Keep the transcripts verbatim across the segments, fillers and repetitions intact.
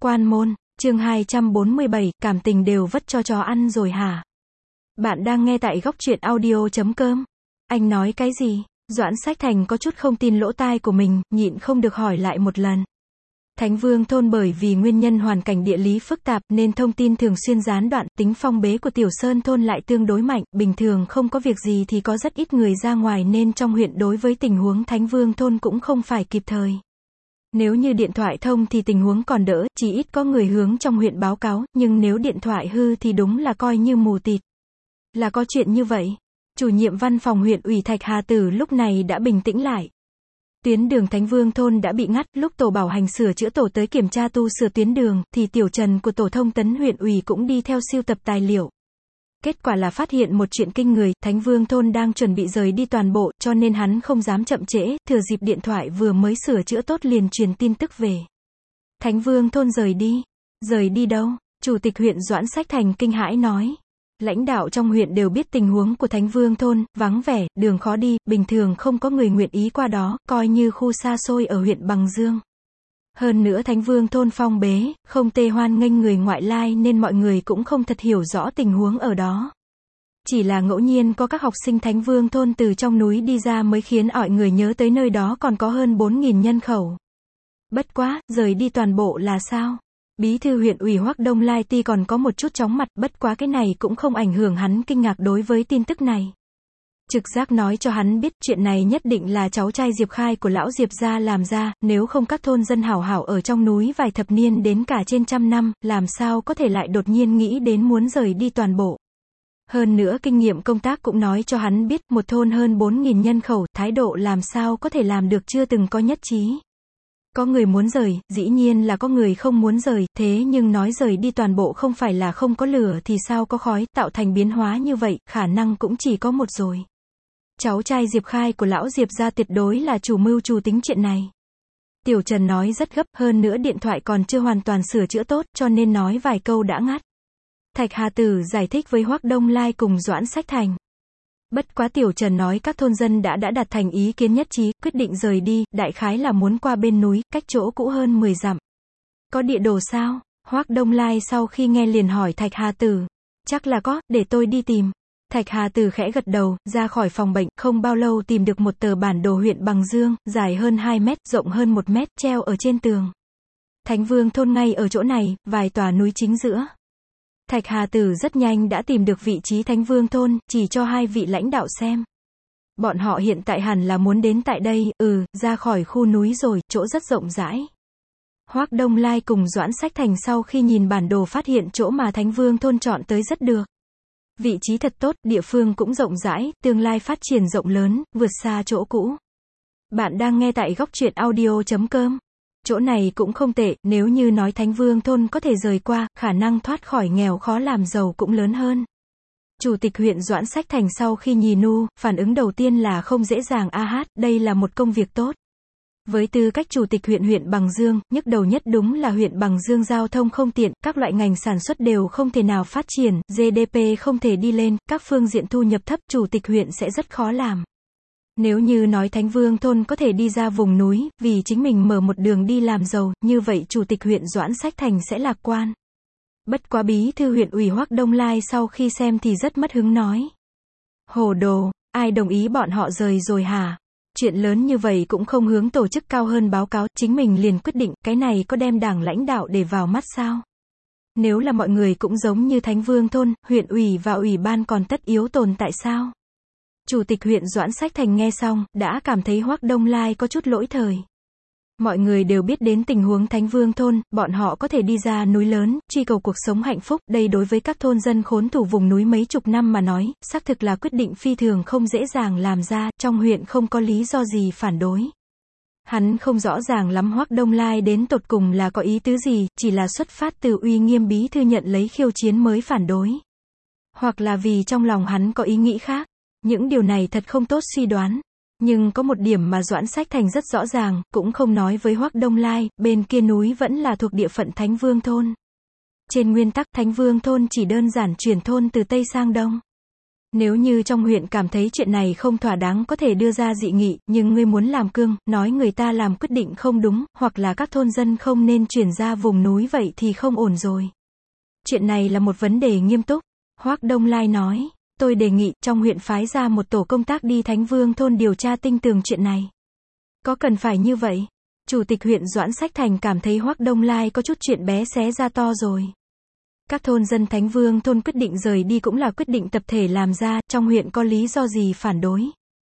Quan môn, chương hai trăm bốn mươi bảy, cảm tình đều vất cho chó ăn rồi hả? Bạn đang nghe tại góc truyện audio chấm com. Anh nói cái gì? Doãn Sách Thành có chút không tin lỗ tai của mình, nhịn không được hỏi lại một lần. Thánh Vương thôn bởi vì nguyên nhân hoàn cảnh địa lý phức tạp nên thông tin thường xuyên gián đoạn, tính phong bế của Tiểu Sơn thôn lại tương đối mạnh, bình thường không có việc gì thì có rất ít người ra ngoài nên trong huyện đối với tình huống Thánh Vương thôn cũng không phải kịp thời. Nếu như điện thoại thông thì tình huống còn đỡ, chỉ ít có người hướng trong huyện báo cáo, nhưng nếu điện thoại hư thì đúng là coi như mù tịt. Là có chuyện như vậy. Chủ nhiệm văn phòng huyện ủy Thạch Hà Tử lúc này đã bình tĩnh lại. Tuyến đường Thánh Vương thôn đã bị ngắt, lúc tổ bảo hành sửa chữa tổ tới kiểm tra tu sửa tuyến đường, thì Tiểu Trần của tổ thông tấn huyện ủy cũng đi theo sưu tập tài liệu. Kết quả là phát hiện một chuyện kinh người, Thánh Vương thôn đang chuẩn bị rời đi toàn bộ, cho nên hắn không dám chậm trễ, thừa dịp điện thoại vừa mới sửa chữa tốt liền truyền tin tức về. Thánh Vương thôn rời đi. Rời đi đâu? Chủ tịch huyện Doãn Sách Thành kinh hãi nói. Lãnh đạo trong huyện đều biết tình huống của Thánh Vương thôn, vắng vẻ, đường khó đi, bình thường không có người nguyện ý qua đó, coi như khu xa xôi ở huyện Bằng Dương. Hơn nữa Thánh Vương thôn phong bế, không tê hoan nghênh người ngoại lai nên mọi người cũng không thật hiểu rõ tình huống ở đó. Chỉ là ngẫu nhiên có các học sinh Thánh Vương thôn từ trong núi đi ra mới khiến mọi người nhớ tới nơi đó còn có hơn bốn nghìn nhân khẩu. Bất quá, rời đi toàn bộ là sao? Bí thư huyện ủy Hoắc Đông Lai Ti còn có một chút chóng mặt, bất quá cái này cũng không ảnh hưởng hắn kinh ngạc đối với tin tức này. Trực giác nói cho hắn biết chuyện này nhất định là cháu trai Diệp Khai của lão Diệp gia làm ra, nếu không các thôn dân hảo hảo ở trong núi vài thập niên đến cả trên trăm năm, làm sao có thể lại đột nhiên nghĩ đến muốn rời đi toàn bộ. Hơn nữa kinh nghiệm công tác cũng nói cho hắn biết, một thôn hơn bốn nghìn nhân khẩu, thái độ làm sao có thể làm được chưa từng có nhất trí. Có người muốn rời, dĩ nhiên là có người không muốn rời, thế nhưng nói rời đi toàn bộ không phải là không có lửa thì sao có khói, tạo thành biến hóa như vậy, khả năng cũng chỉ có một rồi. Cháu trai Diệp Khai của lão Diệp gia tuyệt đối là chủ mưu chủ tính chuyện này. Tiểu Trần nói rất gấp, hơn nữa điện thoại còn chưa hoàn toàn sửa chữa tốt, cho nên nói vài câu đã ngắt. Thạch Hà Tử giải thích với Hoắc Đông Lai cùng Doãn Sách Thành. Bất quá Tiểu Trần nói các thôn dân đã đã đạt thành ý kiến nhất trí, quyết định rời đi, đại khái là muốn qua bên núi, cách chỗ cũ hơn mười dặm. Có địa đồ sao? Hoắc Đông Lai sau khi nghe liền hỏi Thạch Hà Tử. Chắc là có, để tôi đi tìm. Thạch Hà Tử khẽ gật đầu, ra khỏi phòng bệnh, không bao lâu tìm được một tờ bản đồ huyện Bằng Dương, dài hơn hai mét, rộng hơn một mét, treo ở trên tường. Thánh Vương thôn ngay ở chỗ này, vài tòa núi chính giữa. Thạch Hà Tử rất nhanh đã tìm được vị trí Thánh Vương thôn, chỉ cho hai vị lãnh đạo xem. Bọn họ hiện tại hẳn là muốn đến tại đây, ừ, ra khỏi khu núi rồi, chỗ rất rộng rãi. Hoắc Đông Lai cùng Doãn Sách Thành sau khi nhìn bản đồ phát hiện chỗ mà Thánh Vương thôn chọn tới rất được. Vị trí thật tốt, địa phương cũng rộng rãi, tương lai phát triển rộng lớn, vượt xa chỗ cũ. Bạn đang nghe tại góc truyện audio chấm com. Chỗ này cũng không tệ, nếu như nói Thánh Vương thôn có thể rời qua, khả năng thoát khỏi nghèo khó làm giàu cũng lớn hơn. Chủ tịch huyện Doãn Sách Thành sau khi nhìn nu, phản ứng đầu tiên là không dễ dàng a hát, đây là một công việc tốt. Với tư cách chủ tịch huyện huyện Bằng Dương, nhức đầu nhất đúng là huyện Bằng Dương giao thông không tiện, các loại ngành sản xuất đều không thể nào phát triển, giê đê pê không thể đi lên, các phương diện thu nhập thấp, chủ tịch huyện sẽ rất khó làm. Nếu như nói Thánh Vương thôn có thể đi ra vùng núi, vì chính mình mở một đường đi làm giàu, như vậy chủ tịch huyện Doãn Sách Thành sẽ lạc quan. Bất quá bí thư huyện ủy Hoắc Đông Lai sau khi xem thì rất mất hứng nói. Hồ đồ, ai đồng ý bọn họ rời rồi hả? Chuyện lớn như vậy cũng không hướng tổ chức cao hơn báo cáo, chính mình liền quyết định, cái này có đem đảng lãnh đạo để vào mắt sao? Nếu là mọi người cũng giống như Thánh Vương thôn, huyện ủy và ủy ban còn tất yếu tồn tại sao? Chủ tịch huyện Doãn Sách Thành nghe xong, đã cảm thấy Hoắc Đông Lai có chút lỗi thời. Mọi người đều biết đến tình huống Thánh Vương thôn, bọn họ có thể đi ra núi lớn, truy cầu cuộc sống hạnh phúc, đây đối với các thôn dân khốn thủ vùng núi mấy chục năm mà nói, xác thực là quyết định phi thường không dễ dàng làm ra, trong huyện không có lý do gì phản đối. Hắn không rõ ràng lắm Hoắc Đông Lai đến tột cùng là có ý tứ gì, chỉ là xuất phát từ uy nghiêm bí thư nhận lấy khiêu chiến mới phản đối. Hoặc là vì trong lòng hắn có ý nghĩ khác. Những điều này thật không tốt suy đoán. Nhưng có một điểm mà Doãn Sách Thành rất rõ ràng, cũng không nói với Hoắc Đông Lai, bên kia núi vẫn là thuộc địa phận Thánh Vương thôn. Trên nguyên tắc Thánh Vương thôn chỉ đơn giản chuyển thôn từ Tây sang Đông. Nếu như trong huyện cảm thấy chuyện này không thỏa đáng có thể đưa ra dị nghị, nhưng ngươi muốn làm cương, nói người ta làm quyết định không đúng, hoặc là các thôn dân không nên chuyển ra vùng núi vậy thì không ổn rồi. Chuyện này là một vấn đề nghiêm túc. Hoắc Đông Lai nói, tôi đề nghị trong huyện phái ra một tổ công tác đi Thánh Vương thôn điều tra tinh tường chuyện này. Có cần phải như vậy? Chủ tịch huyện Doãn Sách Thành cảm thấy Hoắc Đông Lai có chút chuyện bé xé ra to rồi. Các thôn dân Thánh Vương thôn quyết định rời đi cũng là quyết định tập thể làm ra, trong huyện có lý do gì phản đối.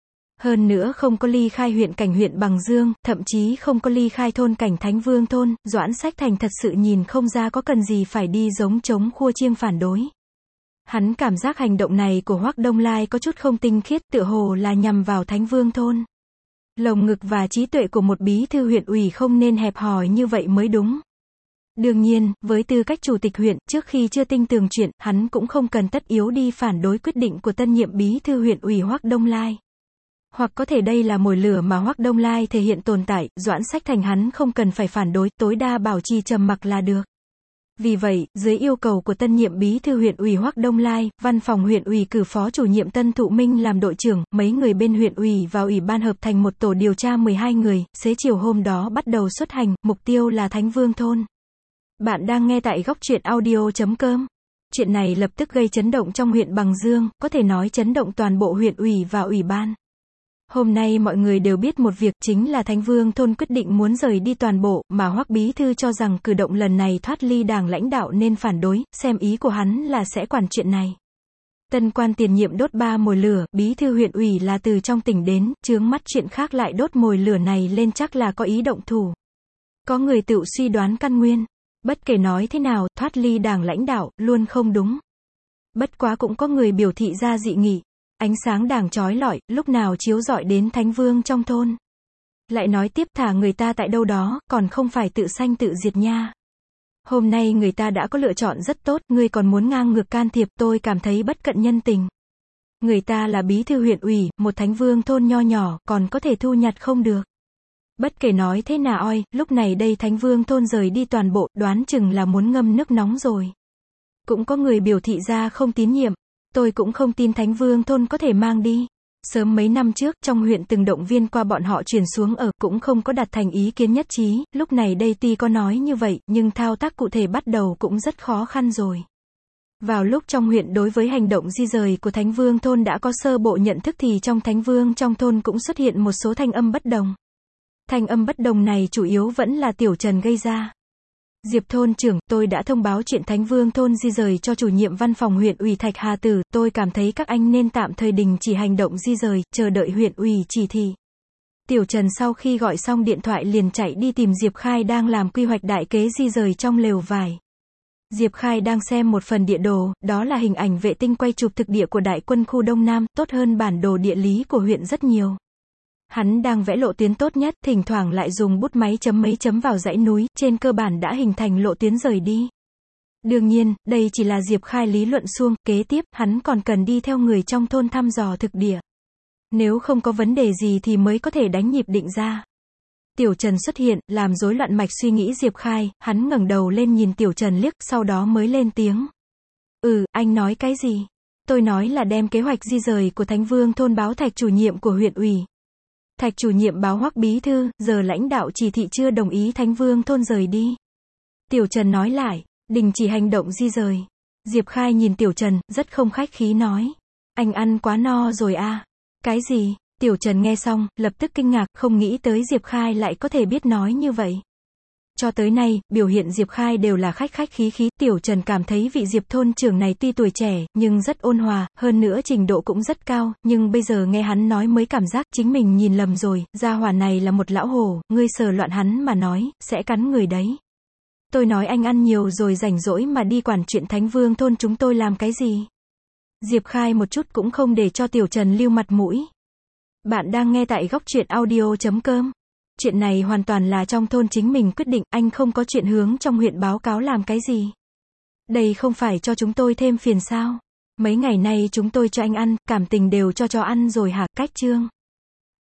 Hơn nữa không có ly khai huyện cảnh huyện Bằng Dương, thậm chí không có ly khai thôn cảnh Thánh Vương thôn, Doãn Sách Thành thật sự nhìn không ra có cần gì phải đi giống trống khua chiêng phản đối. Hắn cảm giác hành động này của Hoắc Đông Lai có chút không tinh khiết, tựa hồ là nhằm vào Thánh Vương thôn. Lồng ngực và trí tuệ của một bí thư huyện ủy không nên hẹp hòi như vậy mới đúng. Đương nhiên, với tư cách chủ tịch huyện, trước khi chưa tinh tường chuyện, hắn cũng không cần tất yếu đi phản đối quyết định của tân nhiệm bí thư huyện ủy Hoắc Đông Lai. Hoặc có thể đây là mồi lửa mà Hoắc Đông Lai thể hiện tồn tại, Doãn Sách Thành hắn không cần phải phản đối, tối đa bảo trì trầm mặc là được. Vì vậy, dưới yêu cầu của tân nhiệm bí thư huyện ủy Hoắc Đông Lai, văn phòng huyện ủy cử phó chủ nhiệm Tân Thụ Minh làm đội trưởng, mấy người bên huyện ủy và ủy ban hợp thành một tổ điều tra mười hai người, xế chiều hôm đó bắt đầu xuất hành, mục tiêu là Thánh Vương thôn. Bạn đang nghe tại góc truyện audio chấm com. Chuyện này lập tức gây chấn động trong huyện Bằng Dương, có thể nói chấn động toàn bộ huyện ủy và ủy ban. Hôm nay mọi người đều biết một việc, chính là Thánh Vương thôn quyết định muốn rời đi toàn bộ, mà Hoắc bí thư cho rằng cử động lần này thoát ly đảng lãnh đạo nên phản đối, xem ý của hắn là sẽ quản chuyện này. Tân quan tiền nhiệm đốt ba mồi lửa, bí thư huyện ủy là từ trong tỉnh đến, chướng mắt chuyện khác lại đốt mồi lửa này lên chắc là có ý động thủ. Có người tự suy đoán căn nguyên. Bất kể nói thế nào, thoát ly đảng lãnh đạo, luôn không đúng. Bất quá cũng có người biểu thị ra dị nghị. Ánh sáng đảng chói lọi, lúc nào chiếu rọi đến Thánh Vương trong thôn. Lại nói tiếp thả người ta tại đâu đó, còn không phải tự sanh tự diệt nha. Hôm nay người ta đã có lựa chọn rất tốt, ngươi còn muốn ngang ngược can thiệp, tôi cảm thấy bất cận nhân tình. Người ta là bí thư huyện ủy, một Thánh Vương thôn nho nhỏ, còn có thể thu nhặt không được. Bất kể nói thế nào oi, lúc này đây Thánh Vương thôn rời đi toàn bộ, đoán chừng là muốn ngâm nước nóng rồi. Cũng có người biểu thị ra không tín nhiệm. Tôi cũng không tin Thánh Vương thôn có thể mang đi. Sớm mấy năm trước, trong huyện từng động viên qua bọn họ chuyển xuống ở, cũng không có đạt thành ý kiến nhất trí, lúc này đây tuy có nói như vậy, nhưng thao tác cụ thể bắt đầu cũng rất khó khăn rồi. Vào lúc trong huyện đối với hành động di rời của Thánh Vương thôn đã có sơ bộ nhận thức thì trong Thánh Vương trong thôn cũng xuất hiện một số thanh âm bất đồng. Thanh âm bất đồng này chủ yếu vẫn là Tiểu Trần gây ra. Diệp thôn trưởng, tôi đã thông báo chuyện Thánh Vương thôn di rời cho chủ nhiệm văn phòng huyện ủy Thạch Hà Tử, tôi cảm thấy các anh nên tạm thời đình chỉ hành động di rời, chờ đợi huyện ủy chỉ thị. Tiểu Trần sau khi gọi xong điện thoại liền chạy đi tìm Diệp Khai đang làm quy hoạch đại kế di rời trong lều vải. Diệp Khai đang xem một phần địa đồ, đó là hình ảnh vệ tinh quay chụp thực địa của đại quân khu Đông Nam, tốt hơn bản đồ địa lý của huyện rất nhiều. Hắn đang vẽ lộ tuyến tốt nhất, thỉnh thoảng lại dùng bút máy chấm mấy chấm vào dãy núi, trên cơ bản đã hình thành lộ tuyến rời đi. Đương nhiên, đây chỉ là Diệp Khai lý luận suông, kế tiếp, hắn còn cần đi theo người trong thôn thăm dò thực địa. Nếu không có vấn đề gì thì mới có thể đánh nhịp định ra. Tiểu Trần xuất hiện, làm rối loạn mạch suy nghĩ Diệp Khai, hắn ngẩng đầu lên nhìn Tiểu Trần liếc, sau đó mới lên tiếng. Ừ, anh nói cái gì? Tôi nói là đem kế hoạch di rời của Thánh Vương thôn báo Thạch chủ nhiệm của huyện ủy. Thạch chủ nhiệm báo Hoắc bí thư, giờ lãnh đạo chỉ thị chưa đồng ý Thánh Vương thôn rời đi. Tiểu Trần nói lại, đình chỉ hành động di rời. Diệp Khai nhìn Tiểu Trần, rất không khách khí nói. Anh ăn quá no rồi à? Cái gì? Tiểu Trần nghe xong, lập tức kinh ngạc, không nghĩ tới Diệp Khai lại có thể biết nói như vậy. Cho tới nay, biểu hiện Diệp Khai đều là khách khách khí khí, Tiểu Trần cảm thấy vị Diệp thôn trưởng này tuy tuổi trẻ, nhưng rất ôn hòa, hơn nữa trình độ cũng rất cao, nhưng bây giờ nghe hắn nói mới cảm giác chính mình nhìn lầm rồi, gia hỏa này là một lão hổ, ngươi sờ loạn hắn mà nói, sẽ cắn người đấy. Tôi nói anh ăn nhiều rồi rảnh rỗi mà đi quản chuyện Thánh Vương thôn chúng tôi làm cái gì? Diệp Khai một chút cũng không để cho Tiểu Trần lưu mặt mũi. Bạn đang nghe tại góc truyện audio chấm com. Chuyện này hoàn toàn là trong thôn chính mình quyết định, anh không có chuyện hướng trong huyện báo cáo làm cái gì. Đây không phải cho chúng tôi thêm phiền sao? Mấy ngày nay chúng tôi cho anh ăn, cảm tình đều cho cho ăn rồi hả? Cách chương.